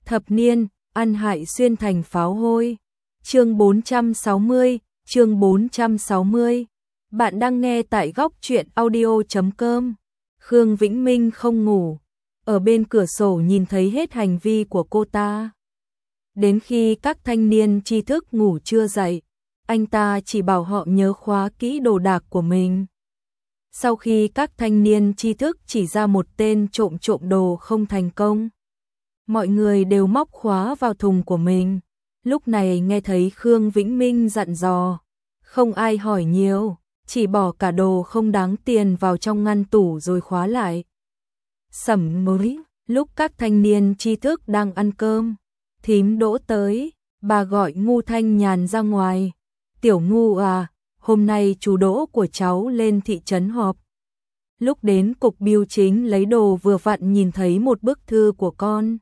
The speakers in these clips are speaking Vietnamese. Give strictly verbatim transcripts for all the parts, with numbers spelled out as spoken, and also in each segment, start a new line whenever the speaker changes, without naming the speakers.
Thập niên, ăn hại xuyên thành pháo hôi. Chương bốn trăm sáu mươi, chương bốn trăm sáu mươi. Bạn đang nghe tại góc truyện audio chấm com. Khương Vĩnh Minh không ngủ, ở bên cửa sổ nhìn thấy hết hành vi của cô ta. Đến khi các thanh niên tri thức ngủ chưa dậy, anh ta chỉ bảo họ nhớ khóa kỹ đồ đạc của mình. Sau khi các thanh niên tri thức chỉ ra một tên trộm trộm đồ không thành công, mọi người đều móc khóa vào thùng của mình. Lúc này nghe thấy Khương Vĩnh Minh dặn dò, không ai hỏi nhiều, chỉ bỏ cả đồ không đáng tiền vào trong ngăn tủ rồi khóa lại. Sẩm mới, lúc các thanh niên tri thức đang ăn cơm, thím Đỗ tới, bà gọi Ngu Thanh Nhàn ra ngoài. Tiểu Ngu à, hôm nay chú Đỗ của cháu lên thị trấn họp. Lúc đến cục bưu chính lấy đồ vừa vặn nhìn thấy một bức thư của con.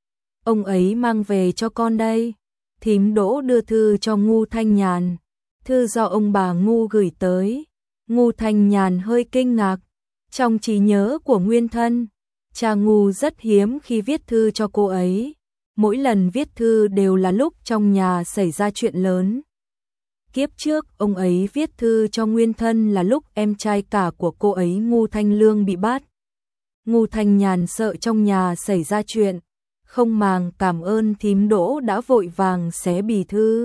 Ông ấy mang về cho con đây. Thím Đỗ đưa thư cho Ngu Thanh Nhàn. Thư do ông bà Ngu gửi tới. Ngu Thanh Nhàn hơi kinh ngạc. Trong trí nhớ của nguyên thân, cha Ngu rất hiếm khi viết thư cho cô ấy. Mỗi lần viết thư đều là lúc trong nhà xảy ra chuyện lớn. Kiếp trước, ông ấy viết thư cho nguyên thân là lúc em trai cả của cô ấy Ngu Thanh Lương bị bắt. Ngu Thanh Nhàn sợ trong nhà xảy ra chuyện, không màng cảm ơn thím Đỗ đã vội vàng xé bì thư.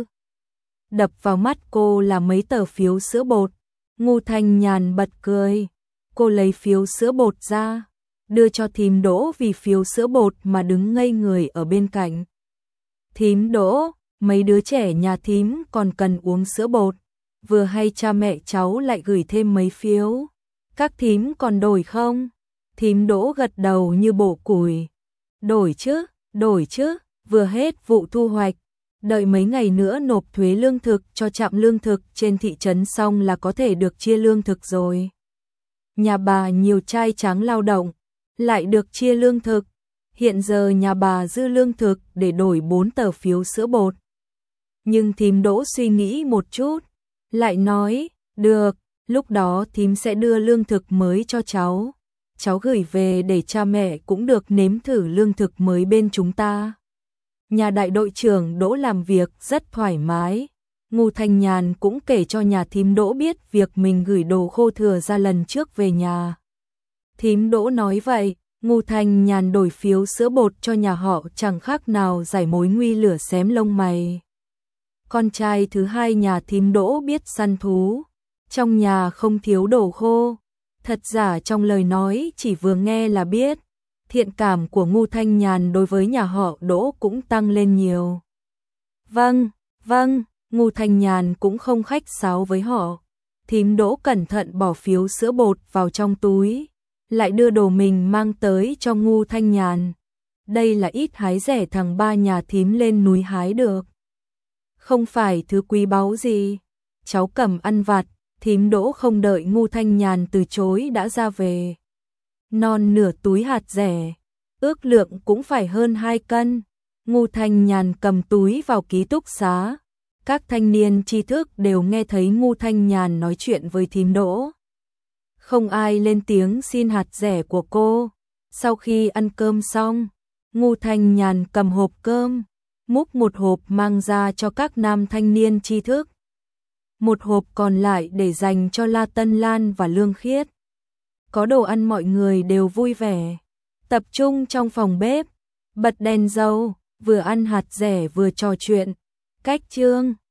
Đập vào mắt cô là mấy tờ phiếu sữa bột. Ngu Thanh Nhàn bật cười. Cô lấy phiếu sữa bột ra, đưa cho thím Đỗ vì phiếu sữa bột mà đứng ngây người ở bên cạnh. Thím Đỗ, mấy đứa trẻ nhà thím còn cần uống sữa bột, vừa hay cha mẹ cháu lại gửi thêm mấy phiếu. Các thím còn đổi không? Thím Đỗ gật đầu như bổ củi. Đổi chứ, đổi chứ, vừa hết vụ thu hoạch, đợi mấy ngày nữa nộp thuế lương thực cho trạm lương thực trên thị trấn xong là có thể được chia lương thực rồi. Nhà bà nhiều trai tráng lao động, lại được chia lương thực. Hiện giờ nhà bà dư lương thực để đổi bốn tờ phiếu sữa bột. Nhưng thím Đỗ suy nghĩ một chút, lại nói, được, lúc đó thím sẽ đưa lương thực mới cho cháu. Cháu gửi về để cha mẹ cũng được nếm thử lương thực mới bên chúng ta. Nhà đại đội trưởng Đỗ làm việc rất thoải mái. Ngu Thanh Nhàn cũng kể cho nhà thím Đỗ biết việc mình gửi đồ khô thừa ra lần trước về nhà. Thím Đỗ nói vậy, Ngu Thanh Nhàn đổi phiếu sữa bột cho nhà họ chẳng khác nào giải mối nguy lửa xém lông mày. Con trai thứ hai nhà thím Đỗ biết săn thú, trong nhà không thiếu đồ khô. Thật giả trong lời nói chỉ vừa nghe là biết, thiện cảm của Ngu Thanh Nhàn đối với nhà họ Đỗ cũng tăng lên nhiều. Vâng, vâng, Ngu Thanh Nhàn cũng không khách sáo với họ. Thím Đỗ cẩn thận bỏ phiếu sữa bột vào trong túi, lại đưa đồ mình mang tới cho Ngu Thanh Nhàn. Đây là ít hái rẻ thằng ba nhà thím lên núi hái được. Không phải thứ quý báu gì, cháu cầm ăn vặt. Thím Đỗ không đợi Ngu Thanh Nhàn từ chối đã ra về. Non nửa túi hạt rẻ, ước lượng cũng phải hơn hai cân. Ngu Thanh Nhàn cầm túi vào ký túc xá. Các thanh niên tri thức đều nghe thấy Ngu Thanh Nhàn nói chuyện với thím Đỗ. Không ai lên tiếng xin hạt rẻ của cô. Sau khi ăn cơm xong, Ngu Thanh Nhàn cầm hộp cơm, múc một hộp mang ra cho các nam thanh niên tri thức. Một hộp còn lại để dành cho La Tân Lan và Lương Khiết. Có đồ ăn mọi người đều vui vẻ, tập trung trong phòng bếp, bật đèn dầu, vừa ăn hạt rẻ vừa trò chuyện. Cách chương